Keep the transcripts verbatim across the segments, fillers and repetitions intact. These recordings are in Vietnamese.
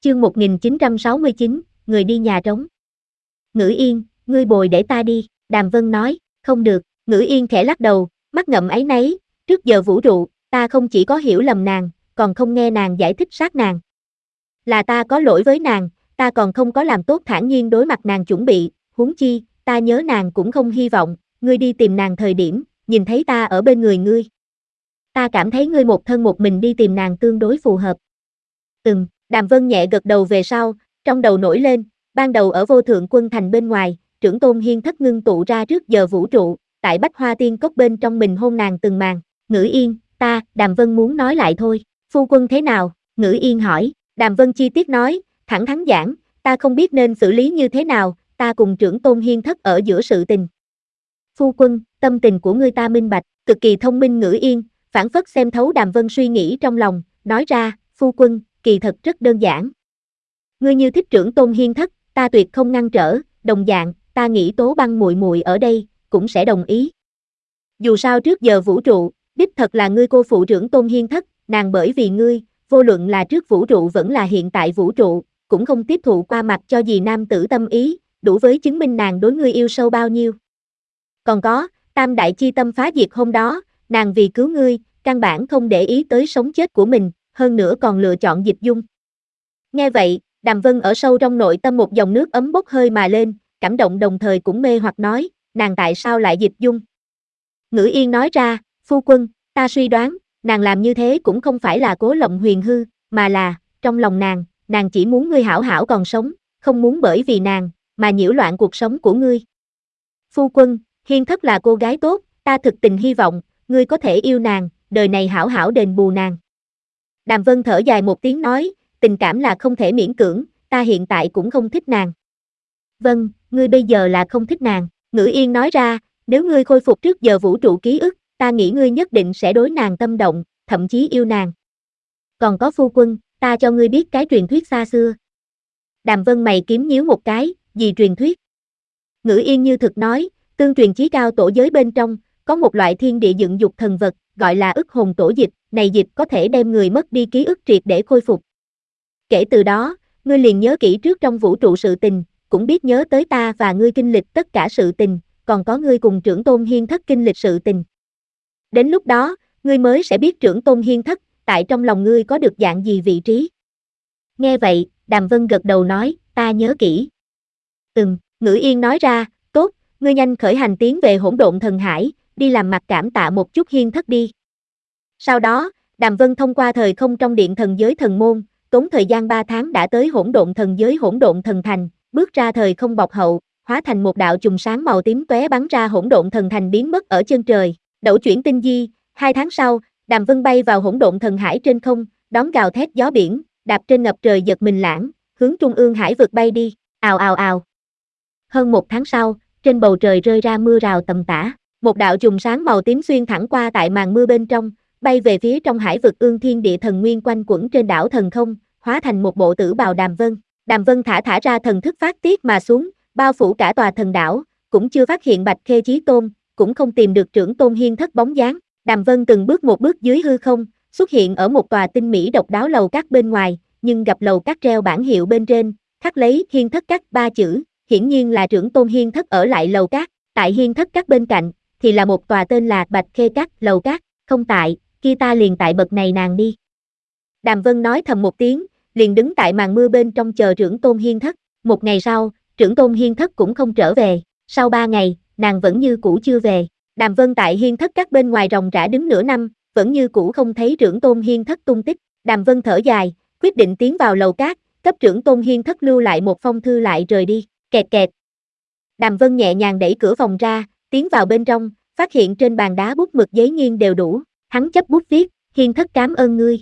Chương một nghìn chín trăm sáu mươi chín, người đi nhà trống. Ngữ Yên, ngươi bồi để ta đi, Đàm Vân nói, không được, Ngữ Yên khẽ lắc đầu, mắt ngậm áy náy, trước giờ vũ trụ, ta không chỉ có hiểu lầm nàng, còn không nghe nàng giải thích sát nàng. Là ta có lỗi với nàng, ta còn không có làm tốt thản nhiên đối mặt nàng chuẩn bị, huống chi, ta nhớ nàng cũng không hy vọng, ngươi đi tìm nàng thời điểm, nhìn thấy ta ở bên người ngươi. Ta cảm thấy ngươi một thân một mình đi tìm nàng tương đối phù hợp. Ừm, Đàm Vân nhẹ gật đầu về sau, trong đầu nổi lên, ban đầu ở Vô Thượng Quân Thành bên ngoài, Trưởng Tôn Hiên Thất ngưng tụ ra trước giờ vũ trụ, tại Bách Hoa Tiên Cốc bên trong mình hôn nàng từng màn, Ngữ Yên, ta, Đàm Vân muốn nói lại thôi, phu quân thế nào, Ngữ Yên hỏi, Đàm Vân chi tiết nói, thẳng thắn giảng, ta không biết nên xử lý như thế nào, ta cùng Trưởng Tôn Hiên Thất ở giữa sự tình. Phu quân, tâm tình của ngươi ta minh bạch, cực kỳ thông minh Ngữ Yên, phản phất xem thấu Đàm Vân suy nghĩ trong lòng, nói ra, phu quân, kỳ thật rất đơn giản. Ngươi như thích Trưởng Tôn Hiên Thất, ta tuyệt không ngăn trở, đồng dạng, ta nghĩ Tố Băng muội muội ở đây, cũng sẽ đồng ý. Dù sao trước giờ vũ trụ, đích thật là ngươi cô phụ Trưởng Tôn Hiên Thất, nàng bởi vì ngươi, vô luận là trước vũ trụ vẫn là hiện tại vũ trụ, cũng không tiếp thụ qua mặt cho gì nam tử tâm ý, đủ với chứng minh nàng đối ngươi yêu sâu bao nhiêu. Còn có, tam đại chi tâm phá diệt hôm đó, nàng vì cứu ngươi, căn bản không để ý tới sống chết của mình, hơn nữa còn lựa chọn dịch dung. Nghe vậy, Đàm Vân ở sâu trong nội tâm một dòng nước ấm bốc hơi mà lên, cảm động đồng thời cũng mê hoặc nói, nàng tại sao lại dịch dung? Ngữ Yên nói ra, phu quân, ta suy đoán, nàng làm như thế cũng không phải là cố lộng huyền hư, mà là, trong lòng nàng, nàng chỉ muốn ngươi hảo hảo còn sống, không muốn bởi vì nàng, mà nhiễu loạn cuộc sống của ngươi. Phu quân, Hiên Thất là cô gái tốt, ta thực tình hy vọng, ngươi có thể yêu nàng, đời này hảo hảo đền bù nàng. Đàm Vân thở dài một tiếng nói, tình cảm là không thể miễn cưỡng, ta hiện tại cũng không thích nàng. Vâng, ngươi bây giờ là không thích nàng, Ngữ Yên nói ra, nếu ngươi khôi phục trước giờ vũ trụ ký ức, ta nghĩ ngươi nhất định sẽ đối nàng tâm động, thậm chí yêu nàng. Còn có phu quân, ta cho ngươi biết cái truyền thuyết xa xưa. Đàm Vân mày kiếm nhíu một cái, gì truyền thuyết? Ngữ Yên như thực nói, tương truyền chí cao tổ giới bên trong, có một loại thiên địa dựng dục thần vật, gọi là ức hồn tổ dịch, này dịch có thể đem người mất đi ký ức triệt để khôi phục. Kể từ đó, ngươi liền nhớ kỹ trước trong vũ trụ sự tình, cũng biết nhớ tới ta và ngươi kinh lịch tất cả sự tình, còn có ngươi cùng Trưởng Tôn Hiên Thất kinh lịch sự tình. Đến lúc đó, ngươi mới sẽ biết Trưởng Tôn Hiên Thất, tại trong lòng ngươi có được dạng gì vị trí. Nghe vậy, Đàm Vân gật đầu nói, ta nhớ kỹ. Ừm, Ngữ Yên nói ra, tốt, ngươi nhanh khởi hành tiến về Hỗn Độn Thần Hải, đi làm mặt cảm tạ một chút Hiên Thất đi. Sau đó, Đàm Vân thông qua thời không trong điện thần giới thần môn, tốn thời gian ba tháng đã tới Hỗn Độn Thần giới Hỗn Độn Thần Thành, bước ra thời không bọc hậu, hóa thành một đạo chùm sáng màu tím tóe bắn ra Hỗn Độn Thần Thành biến mất ở chân trời. Đẩu chuyển tinh di, hai tháng sau, Đàm Vân bay vào Hỗn Độn Thần Hải trên không, đón gào thét gió biển, đạp trên ngập trời giật mình lãng, hướng trung ương hải vực bay đi, ào ào ào. Hơn một tháng sau, trên bầu trời rơi ra mưa rào tầm tã, một đạo chùm sáng màu tím xuyên thẳng qua tại màn mưa bên trong, bay về phía trong hải vực Ương Thiên Địa Thần Nguyên quanh quẩn trên đảo thần không, hóa thành một bộ tử bào Đàm Vân. Đàm Vân thả thả ra thần thức phát tiết mà xuống, bao phủ cả tòa thần đảo, cũng chưa phát hiện Bạch Khê Chí Tôn, cũng không tìm được Trưởng Tôn Hiên Thất bóng dáng. Đàm Vân từng bước một bước dưới hư không, xuất hiện ở một tòa tinh mỹ độc đáo lầu các bên ngoài, nhưng gặp lầu các treo bảng hiệu bên trên, khắc lấy Hiên Thất Các ba chữ, hiển nhiên là Trưởng Tôn Hiên Thất ở lại lầu các. Tại Hiên Thất Các bên cạnh, thì là một tòa tên là Bạch Khê Các lầu các, không tại, kia ta liền tại bậc này nàng đi. Đàm Vân nói thầm một tiếng, liền đứng tại màn mưa bên trong chờ Trưởng Tôn Hiên Thất. Một ngày sau, Trưởng Tôn Hiên Thất cũng không trở về, sau ba ngày, nàng vẫn như cũ chưa về. Đàm Vân tại Hiên Thất Các bên ngoài ròng rã đứng nửa năm, vẫn như cũ không thấy Trưởng Tôn Hiên Thất tung tích. Đàm Vân thở dài, quyết định tiến vào lầu các, cấp Trưởng Tôn Hiên Thất lưu lại một phong thư lại rời đi. Kẹt kẹt. Đàm Vân nhẹ nhàng đẩy cửa phòng ra, tiến vào bên trong, phát hiện trên bàn đá bút mực giấy nghiêng đều đủ, hắn chấp bút viết, Hiên Thất cảm ơn ngươi.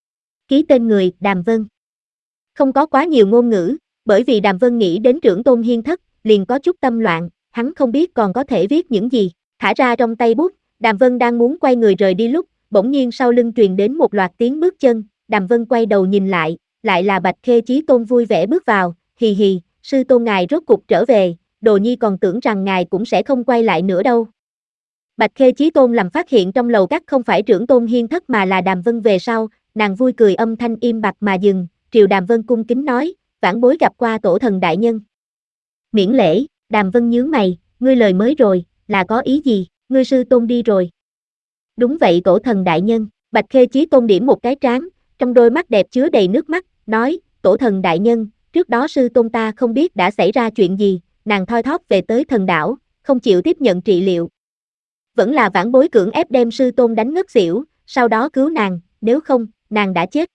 Ký tên người, Đàm Vân. Không có quá nhiều ngôn ngữ, bởi vì Đàm Vân nghĩ đến Trưởng Tôn Hiên Thất, liền có chút tâm loạn, hắn không biết còn có thể viết những gì. Thả ra trong tay bút, Đàm Vân đang muốn quay người rời đi lúc, bỗng nhiên sau lưng truyền đến một loạt tiếng bước chân, Đàm Vân quay đầu nhìn lại, lại là Bạch Khê Chí Tôn vui vẻ bước vào, hì hì, sư tôn ngài rốt cục trở về, đồ nhi còn tưởng rằng ngài cũng sẽ không quay lại nữa đâu. Bạch Khê Chí Tôn làm phát hiện trong lầu các không phải Trưởng Tôn Hiên Thất mà là Đàm Vân về sau, nàng vui cười âm thanh im bặt mà dừng, triều Đàm Vân cung kính nói, vãn bối gặp qua tổ thần đại nhân. Miễn lễ, Đàm Vân nhướng mày, ngươi lời mới rồi, là có ý gì, ngươi sư tôn đi rồi. Đúng vậy tổ thần đại nhân, Bạch Khê Chí Tôn điểm một cái trán, trong đôi mắt đẹp chứa đầy nước mắt, nói, tổ thần đại nhân, trước đó sư tôn ta không biết đã xảy ra chuyện gì, nàng thoi thóp về tới thần đảo, không chịu tiếp nhận trị liệu. Vẫn là vãn bối cưỡng ép đem sư tôn đánh ngất xỉu, sau đó cứu nàng, nếu không, nàng đã chết.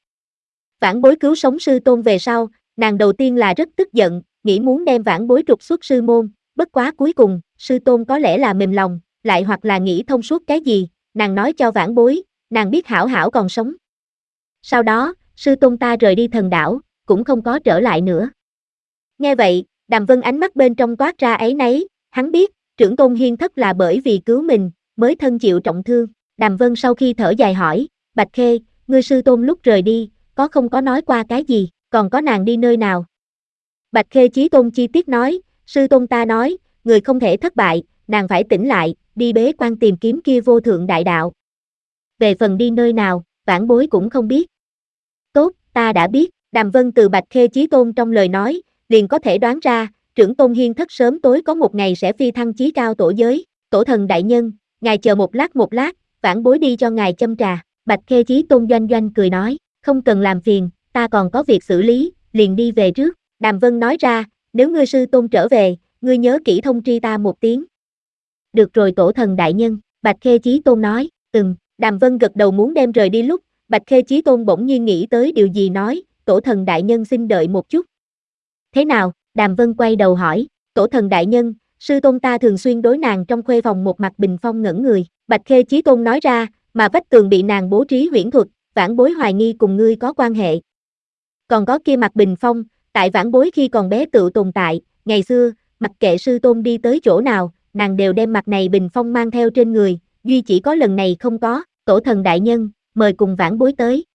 Vãn bối cứu sống sư tôn về sau, nàng đầu tiên là rất tức giận, nghĩ muốn đem vãn bối trục xuất sư môn, bất quá cuối cùng, sư tôn có lẽ là mềm lòng, lại hoặc là nghĩ thông suốt cái gì, nàng nói cho vãn bối, nàng biết hảo hảo còn sống. Sau đó, sư tôn ta rời đi thần đảo, cũng không có trở lại nữa. Nghe vậy, Đàm Vân ánh mắt bên trong toát ra áy náy, hắn biết, trưởng tôn hiên thất là bởi vì cứu mình, mới thân chịu trọng thương. Đàm Vân sau khi thở dài hỏi, Bạch Khê, ngươi sư tôn lúc rời đi, có không có nói qua cái gì, còn có nàng đi nơi nào? Bạch Khê Chí Tôn chi tiết nói, sư tôn ta nói, người không thể thất bại, nàng phải tỉnh lại, đi bế quan tìm kiếm kia vô thượng đại đạo. Về phần đi nơi nào, vãn bối cũng không biết. Tốt, ta đã biết, Đàm Vân từ Bạch Khê Chí Tôn trong lời nói, liền có thể đoán ra, trưởng tôn hiên thất sớm tối có một ngày sẽ phi thăng chí cao tổ giới, tổ thần đại nhân, ngài chờ một lát một lát, vãn bối đi cho ngài châm trà. Bạch Khê Chí Tôn doanh doanh cười nói, không cần làm phiền, ta còn có việc xử lý, liền đi về trước. Đàm Vân nói ra, nếu ngươi sư tôn trở về, ngươi nhớ kỹ thông tri ta một tiếng. Được rồi tổ thần đại nhân, Bạch Khê Chí Tôn nói, ừm, Đàm Vân gật đầu muốn đem rời đi lúc, Bạch Khê Chí Tôn bỗng nhiên nghĩ tới điều gì nói, tổ thần đại nhân xin đợi một chút. Thế nào, Đàm Vân quay đầu hỏi, tổ thần đại nhân, sư tôn ta thường xuyên đối nàng trong khuê phòng một mặt bình phong ngẩn người, Bạch Khê Chí Tôn nói ra, mà vách tường bị nàng bố trí huyễn thuật, vãn bối hoài nghi cùng ngươi có quan hệ. Còn có kia mặt bình phong, tại vãn bối khi còn bé tự tồn tại, ngày xưa, mặc kệ sư tôn đi tới chỗ nào, nàng đều đem mặt này bình phong mang theo trên người, duy chỉ có lần này không có, tổ thần đại nhân, mời cùng vãn bối tới.